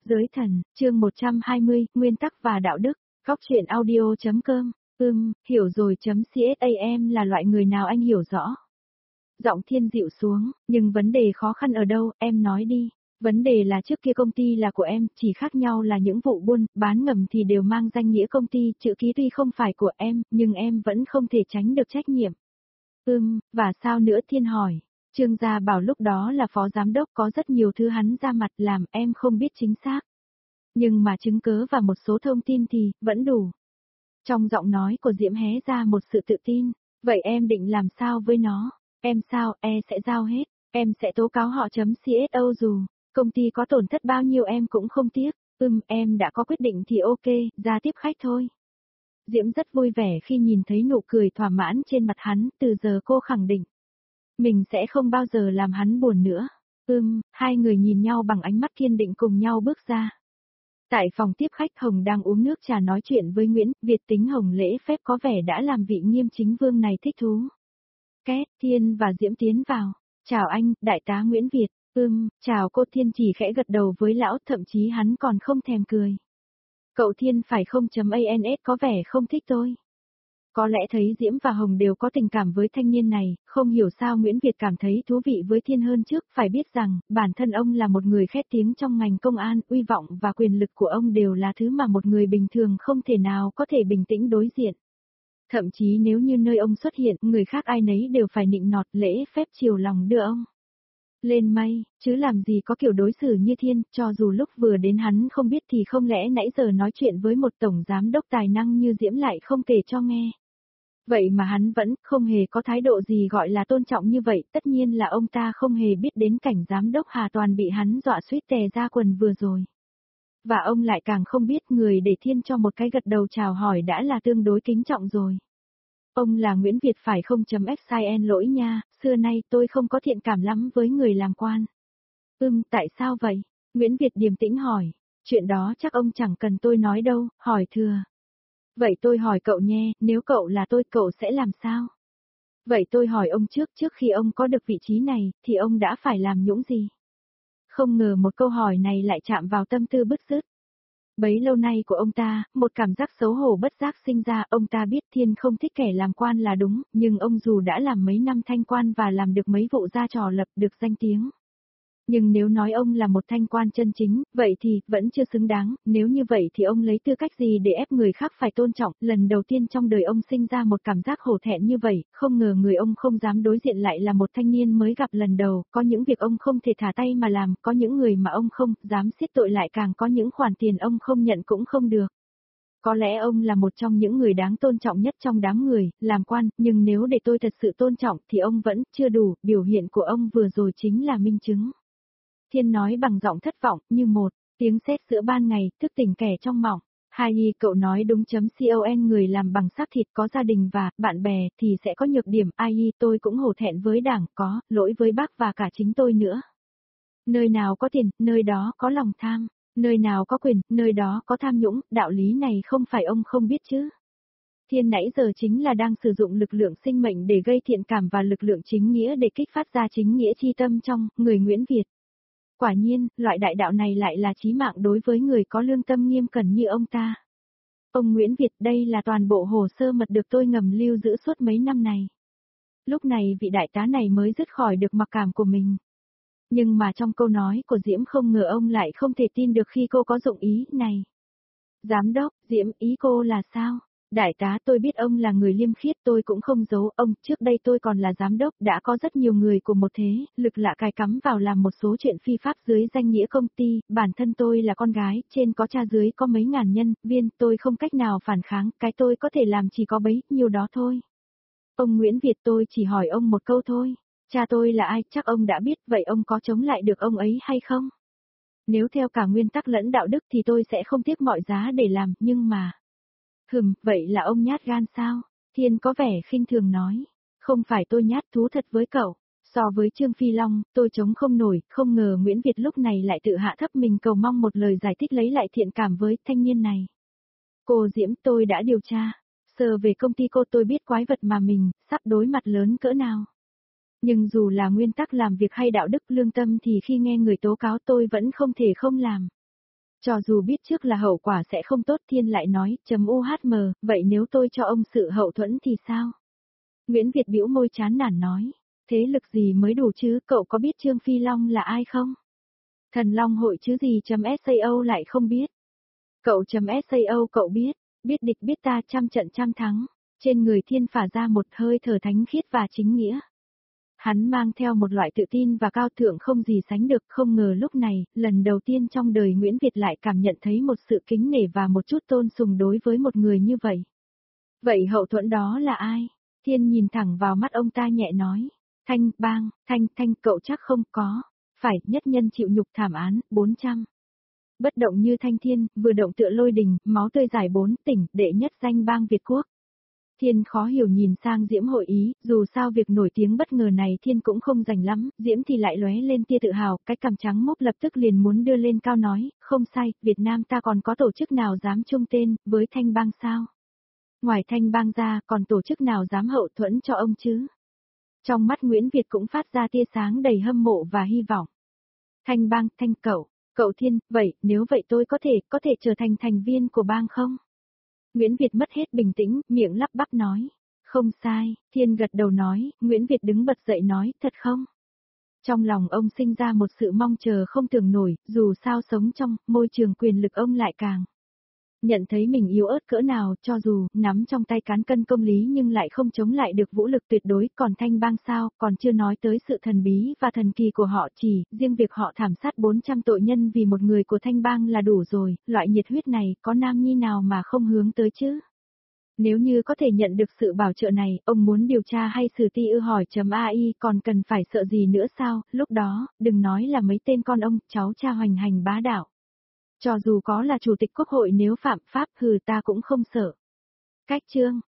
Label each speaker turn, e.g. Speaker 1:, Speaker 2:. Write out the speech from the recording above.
Speaker 1: Giới thần, chương 120, nguyên tắc và đạo đức, góc truyện audio.com, hiểu rồi.casam là loại người nào anh hiểu rõ. Giọng Thiên dịu xuống, nhưng vấn đề khó khăn ở đâu, em nói đi. Vấn đề là trước kia công ty là của em, chỉ khác nhau là những vụ buôn, bán ngầm thì đều mang danh nghĩa công ty, chữ ký tuy không phải của em, nhưng em vẫn không thể tránh được trách nhiệm. Và sao nữa Thiên hỏi. Trương Gia Bảo lúc đó là phó giám đốc có rất nhiều thứ hắn ra mặt làm em không biết chính xác. Nhưng mà chứng cớ và một số thông tin thì, vẫn đủ. Trong giọng nói của Diễm hé ra một sự tự tin, vậy em định làm sao với nó? Em sao, sẽ giao hết, em sẽ tố cáo họ.cso dù, công ty có tổn thất bao nhiêu em cũng không tiếc, em đã có quyết định thì ok, ra tiếp khách thôi. Diễm rất vui vẻ khi nhìn thấy nụ cười thỏa mãn trên mặt hắn, từ giờ cô khẳng định. Mình sẽ không bao giờ làm hắn buồn nữa. Hai người nhìn nhau bằng ánh mắt kiên định cùng nhau bước ra. Tại phòng tiếp khách Hồng đang uống nước trà nói chuyện với Nguyễn, Việt tính Hồng lễ phép có vẻ đã làm vị nghiêm chính vương này thích thú. Két, Thiên và Diễm tiến vào. Chào anh, đại tá Nguyễn Việt. Chào cô. Thiên chỉ khẽ gật đầu với lão, thậm chí hắn còn không thèm cười. Cậu Thiên phải không.ans có vẻ không thích tôi. Có lẽ thấy Diễm và Hồng đều có tình cảm với thanh niên này, không hiểu sao Nguyễn Việt cảm thấy thú vị với Thiên hơn trước, phải biết rằng, bản thân ông là một người khét tiếng trong ngành công an, uy vọng và quyền lực của ông đều là thứ mà một người bình thường không thể nào có thể bình tĩnh đối diện. Thậm chí nếu như nơi ông xuất hiện, người khác ai nấy đều phải nịnh nọt lễ phép chiều lòng đưa ông lên mây, chứ làm gì có kiểu đối xử như Thiên, cho dù lúc vừa đến hắn không biết thì không lẽ nãy giờ nói chuyện với một tổng giám đốc tài năng như Diễm lại không kể cho nghe. Vậy mà hắn vẫn không hề có thái độ gì gọi là tôn trọng như vậy, tất nhiên là ông ta không hề biết đến cảnh giám đốc Hà Toàn bị hắn dọa suýt tè ra quần vừa rồi. Và ông lại càng không biết người để Thiên cho một cái gật đầu chào hỏi đã là tương đối kính trọng rồi. Ông là Nguyễn Việt phải không.xin lỗi nha, xưa nay tôi không có thiện cảm lắm với người làm quan. Tại sao vậy? Nguyễn Việt điềm tĩnh hỏi, chuyện đó chắc ông chẳng cần tôi nói đâu, hỏi thừa. Vậy tôi hỏi cậu nhé, nếu cậu là tôi cậu sẽ làm sao? Vậy tôi hỏi ông trước khi ông có được vị trí này, thì ông đã phải làm những gì? Không ngờ một câu hỏi này lại chạm vào tâm tư bứt rứt. Bấy lâu nay của ông ta, một cảm giác xấu hổ bất giác sinh ra, ông ta biết Thiên không thích kẻ làm quan là đúng, nhưng ông dù đã làm mấy năm thanh quan và làm được mấy vụ ra trò lập được danh tiếng. Nhưng nếu nói ông là một thanh quan chân chính, vậy thì, vẫn chưa xứng đáng, nếu như vậy thì ông lấy tư cách gì để ép người khác phải tôn trọng, lần đầu tiên trong đời ông sinh ra một cảm giác hổ thẹn như vậy, không ngờ người ông không dám đối diện lại là một thanh niên mới gặp lần đầu, có những việc ông không thể thả tay mà làm, có những người mà ông không dám xiết tội lại càng có những khoản tiền ông không nhận cũng không được. Có lẽ ông là một trong những người đáng tôn trọng nhất trong đám người, làm quan, nhưng nếu để tôi thật sự tôn trọng thì ông vẫn chưa đủ, biểu hiện của ông vừa rồi chính là minh chứng. Thiên nói bằng giọng thất vọng, như một tiếng sét giữa ban ngày, thức tỉnh kẻ trong mộng. Cậu nói đúng.con người làm bằng xác thịt có gia đình và bạn bè thì sẽ có nhược điểm. Tôi cũng hổ thẹn với đảng, có lỗi với bác và cả chính tôi nữa. Nơi nào có tiền, nơi đó có lòng tham. Nơi nào có quyền, nơi đó có tham nhũng, đạo lý này không phải ông không biết chứ. Thiên nãy giờ chính là đang sử dụng lực lượng sinh mệnh để gây thiện cảm và lực lượng chính nghĩa để kích phát ra chính nghĩa chi tâm trong người Nguyễn Việt. Quả nhiên, loại đại đạo này lại là chí mạng đối với người có lương tâm nghiêm cẩn như ông ta. Ông Nguyễn Việt, đây là toàn bộ hồ sơ mật được tôi ngầm lưu giữ suốt mấy năm này. Lúc này vị đại tá này mới dứt khỏi được mặc cảm của mình. Nhưng mà trong câu nói của Diễm không ngờ ông lại không thể tin được khi cô có dụng ý này. Giám đốc, Diễm, ý cô là sao? Đại tá, tôi biết ông là người liêm khiết, tôi cũng không giấu ông, trước đây tôi còn là giám đốc, đã có rất nhiều người của một thế, lực lạ cài cắm vào làm một số chuyện phi pháp dưới danh nghĩa công ty, bản thân tôi là con gái, trên có cha dưới có mấy ngàn nhân viên, tôi không cách nào phản kháng, cái tôi có thể làm chỉ có bấy nhiêu đó thôi. Ông Nguyễn Việt, tôi chỉ hỏi ông một câu thôi, cha tôi là ai, chắc ông đã biết, vậy ông có chống lại được ông ấy hay không? Nếu theo cả nguyên tắc lẫn đạo đức thì tôi sẽ không tiếc mọi giá để làm, nhưng mà... vậy là ông nhát gan sao? Thiên có vẻ khinh thường nói. Không phải tôi nhát, thú thật với cậu. So với Trương Phi Long, tôi chống không nổi, không ngờ Nguyễn Việt lúc này lại tự hạ thấp mình cầu mong một lời giải thích lấy lại thiện cảm với thanh niên này. Cô Diễm, tôi đã điều tra. Sơ về công ty cô tôi biết quái vật mà mình sắp đối mặt lớn cỡ nào. Nhưng dù là nguyên tắc làm việc hay đạo đức lương tâm thì khi nghe người tố cáo tôi vẫn không thể không làm. Cho dù biết trước là hậu quả sẽ không tốt, Thiên lại nói, UHM, vậy nếu tôi cho ông sự hậu thuẫn thì sao? Nguyễn Việt bĩu môi chán nản nói, thế lực gì mới đủ chứ, cậu có biết Trương Phi Long là ai không? Thần Long hội chứ gì .sao lại không biết. Cậu .sao cậu biết, biết địch biết ta trăm trận trăm thắng, trên người Thiên phả ra một hơi thở thánh khiết và chính nghĩa. Hắn mang theo một loại tự tin và cao thượng không gì sánh được, không ngờ lúc này, lần đầu tiên trong đời Nguyễn Việt lại cảm nhận thấy một sự kính nể và một chút tôn sùng đối với một người như vậy. Vậy hậu thuẫn đó là ai? Thiên nhìn thẳng vào mắt ông ta nhẹ nói. Thanh Bang, Thanh cậu chắc không có. Phải, nhất nhân chịu nhục thảm án, 400. Bất động như Thanh Thiên, vừa động tựa lôi đình, máu tươi giải 4 tỉnh, đệ nhất danh bang Việt Quốc. Thiên khó hiểu nhìn sang Diễm hội ý, dù sao việc nổi tiếng bất ngờ này Thiên cũng không rành lắm, Diễm thì lại lóe lên tia tự hào, cái cằm trắng mốc lập tức liền muốn đưa lên cao nói, không sai, Việt Nam ta còn có tổ chức nào dám chung tên, với Thanh Bang sao? Ngoài Thanh Bang ra, còn tổ chức nào dám hậu thuẫn cho ông chứ? Trong mắt Nguyễn Việt cũng phát ra tia sáng đầy hâm mộ và hy vọng. Thanh Bang, Thanh cậu Thiên, vậy, nếu vậy tôi có thể trở thành thành viên của bang không? Nguyễn Việt mất hết bình tĩnh, miệng lắp bắp nói. Không sai, Thiên gật đầu nói, Nguyễn Việt đứng bật dậy nói, thật không? Trong lòng ông sinh ra một sự mong chờ không tưởng nổi, dù sao sống trong môi trường quyền lực ông lại càng nhận thấy mình yếu ớt cỡ nào, cho dù nắm trong tay cán cân công lý nhưng lại không chống lại được vũ lực tuyệt đối, còn Thanh Bang sao, còn chưa nói tới sự thần bí và thần kỳ của họ, chỉ riêng việc họ thảm sát 400 tội nhân vì một người của Thanh Bang là đủ rồi, loại nhiệt huyết này có nam nhi nào mà không hướng tới chứ? Nếu như có thể nhận được sự bảo trợ này, ông muốn điều tra hay xử ti ư hỏi.ai còn cần phải sợ gì nữa sao, lúc đó, đừng nói là mấy tên con ông, cháu cha hoành hành bá đạo. Cho dù có là chủ tịch quốc hội nếu phạm pháp ta cũng không sợ. Cách chương